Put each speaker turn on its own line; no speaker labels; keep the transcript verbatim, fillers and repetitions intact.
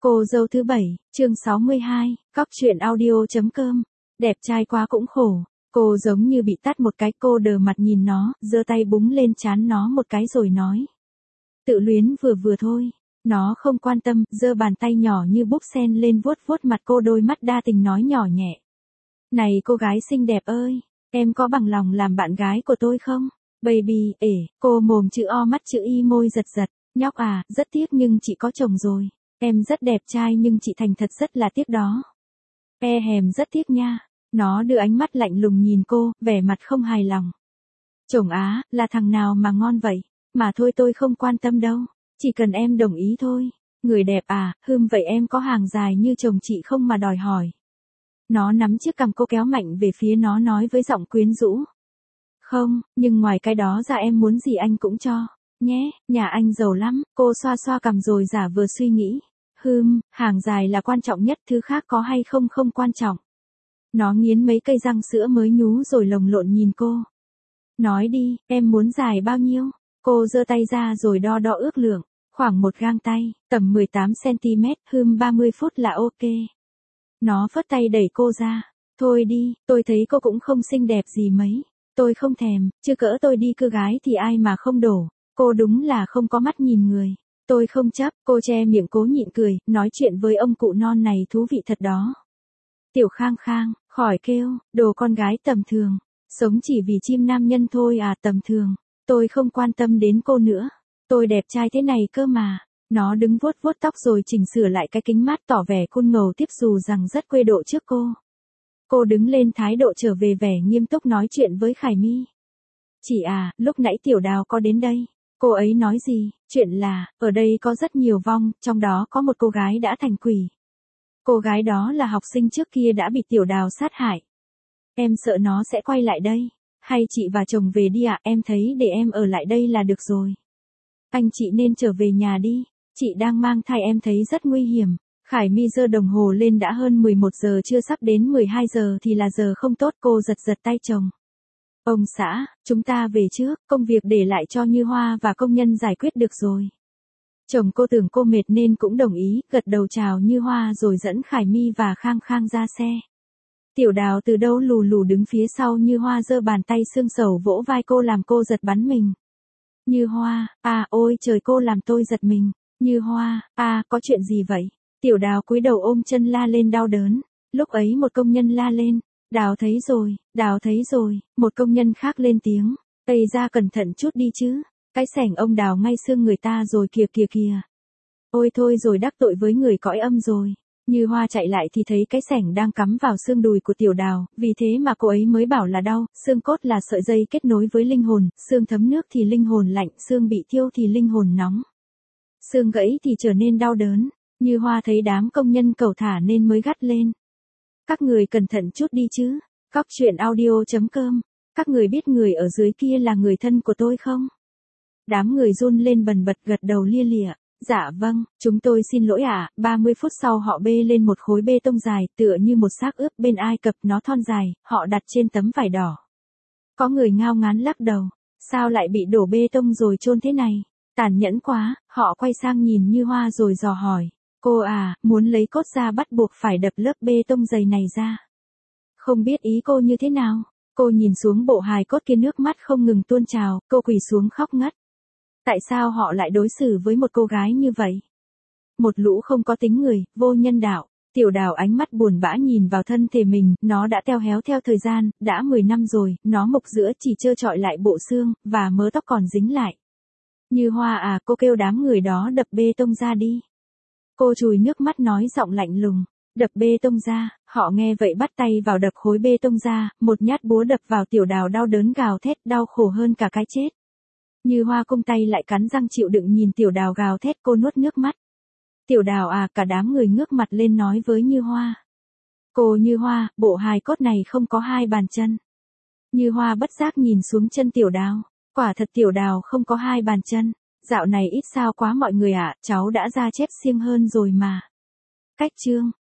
Cô dâu thứ bảy, chương sáu mươi hai, cóc truyện audio chấm com. Đẹp trai quá cũng khổ. Cô giống như bị tát một cái, cô đờ mặt nhìn nó, giơ tay búng lên trán nó một cái rồi nói. Tự luyến vừa vừa thôi. Nó không quan tâm, giơ bàn tay nhỏ như búp sen lên vuốt vuốt mặt cô, đôi mắt đa tình nói nhỏ nhẹ. Này cô gái xinh đẹp ơi, em có bằng lòng làm bạn gái của tôi không? Baby, ể, cô mồm chữ O mắt chữ Y môi giật giật. Nhóc à, rất tiếc nhưng chị có chồng rồi. Em rất đẹp trai nhưng chị thành thật rất là tiếc đó. E hèm rất tiếc nha. Nó đưa ánh mắt lạnh lùng nhìn cô, vẻ mặt không hài lòng. Chồng á, là thằng nào mà ngon vậy? Mà thôi tôi không quan tâm đâu. Chỉ cần em đồng ý thôi. Người đẹp à, hừm vậy em có hàng dài như chồng chị không mà đòi hỏi. Nó nắm chiếc cằm cô kéo mạnh về phía nó nói với giọng quyến rũ. Không, nhưng ngoài cái đó ra em muốn gì anh cũng cho. Nhé, nhà anh giàu lắm, cô xoa xoa cằm rồi giả vờ suy nghĩ. Hừm, hàng dài là quan trọng nhất, thứ khác có hay không không quan trọng. Nó nghiến mấy cây răng sữa mới nhú rồi lồng lộn nhìn cô. Nói đi, em muốn dài bao nhiêu? Cô giơ tay ra rồi đo đo ước lượng, khoảng một gang tay, tầm mười tám xăng ti mét, hừm ba mươi phút là ok. Nó phất tay đẩy cô ra. Thôi đi, tôi thấy cô cũng không xinh đẹp gì mấy. Tôi không thèm, chứ cỡ tôi đi cưa gái thì ai mà không đổ. Cô đúng là không có mắt nhìn người. Tôi không chấp, cô che miệng cố nhịn cười, nói chuyện với ông cụ non này thú vị thật đó. Tiểu Khang Khang, khỏi kêu, đồ con gái tầm thường. Sống chỉ vì chim nam nhân thôi à, tầm thường. Tôi không quan tâm đến cô nữa. Tôi đẹp trai thế này cơ mà. Nó đứng vuốt vuốt tóc rồi chỉnh sửa lại cái kính mát tỏ vẻ cool ngầu tiếp dù rằng rất quê độ trước cô. Cô đứng lên thái độ trở về vẻ nghiêm túc nói chuyện với Khải My. Chị à, lúc nãy Tiểu Đào có đến đây. Cô ấy nói gì? Chuyện là, ở đây có rất nhiều vong, trong đó có một cô gái đã thành quỷ. Cô gái đó là học sinh trước kia đã bị Tiểu Đào sát hại. Em sợ nó sẽ quay lại đây. Hay chị và chồng về đi ạ, em thấy để em ở lại đây là được rồi. Anh chị nên trở về nhà đi. Chị đang mang thai em thấy rất nguy hiểm. Khải My giơ đồng hồ lên, đã hơn mười một giờ chưa sắp đến mười hai giờ thì là giờ không tốt, cô giật giật tay chồng. Ông xã, chúng ta về trước, công việc để lại cho Như Hoa và công nhân giải quyết được rồi. Chồng cô tưởng cô mệt nên cũng đồng ý, gật đầu chào Như Hoa rồi dẫn Khải My và Khang Khang ra xe. Tiểu Đào từ đâu lù lù đứng phía sau Như Hoa, giơ bàn tay xương sầu vỗ vai cô làm cô giật bắn mình. Như Hoa, à ôi trời, cô làm tôi giật mình. Như Hoa, à có chuyện gì vậy? Tiểu Đào cúi đầu ôm chân la lên đau đớn. Lúc ấy một công nhân la lên. Đào thấy rồi, Đào thấy rồi, một công nhân khác lên tiếng. Tây ra cẩn thận chút đi chứ. Cái xẻng ông Đào ngay xương người ta rồi kìa kìa kìa. Ôi thôi rồi, đắc tội với người cõi âm rồi. Như Hoa chạy lại thì thấy cái xẻng đang cắm vào xương đùi của Tiểu Đào, vì thế mà cô ấy mới bảo là đau. Xương cốt là sợi dây kết nối với linh hồn, xương thấm nước thì linh hồn lạnh, xương bị thiêu thì linh hồn nóng. Xương gãy thì trở nên đau đớn. Như Hoa thấy đám công nhân cẩu thả nên mới gắt lên. Các người cẩn thận chút đi chứ. Cóc truyện audio chấm com. Các người biết người ở dưới kia là người thân của tôi không? Đám người run lên bần bật gật đầu lia lịa. Dạ vâng, chúng tôi xin lỗi ạ. À. ba mươi phút sau họ bê lên một khối bê tông dài, tựa như một xác ướp bên Ai Cập, nó thon dài, họ đặt trên tấm vải đỏ. Có người ngao ngán lắc đầu. Sao lại bị đổ bê tông rồi chôn thế này? Tàn nhẫn quá. Họ quay sang nhìn Như Hoa rồi dò hỏi. Cô à, muốn lấy cốt ra bắt buộc phải đập lớp bê tông dày này ra. Không biết ý cô như thế nào? Cô nhìn xuống bộ hài cốt kia, nước mắt không ngừng tuôn trào, cô quỳ xuống khóc ngất. Tại sao họ lại đối xử với một cô gái như vậy? Một lũ không có tính người, vô nhân đạo. Tiểu Đào ánh mắt buồn bã nhìn vào thân thể mình, nó đã teo héo theo thời gian, đã mười năm rồi, nó mục giữa chỉ trơ trọi lại bộ xương, và mớ tóc còn dính lại. Như Hoa à, cô kêu đám người đó đập bê tông ra đi. Cô chùi nước mắt nói giọng lạnh lùng. Đập bê tông ra. Họ nghe vậy bắt tay vào đập khối bê tông ra, một nhát búa đập vào. Tiểu Đào đau đớn gào thét, đau khổ hơn cả cái chết. Như Hoa cung tay lại cắn răng chịu đựng nhìn Tiểu Đào gào thét, cô nuốt nước mắt. Tiểu Đào à, cả đám người ngước mặt lên nói với Như Hoa. Cô Như Hoa, bộ hài cốt này không có hai bàn chân. Như Hoa bất giác nhìn xuống chân Tiểu Đào. Quả thật Tiểu Đào không có hai bàn chân. Dạo này ít sao quá mọi người ạ, à, cháu đã ra chép siêng hơn rồi mà. Cách chương.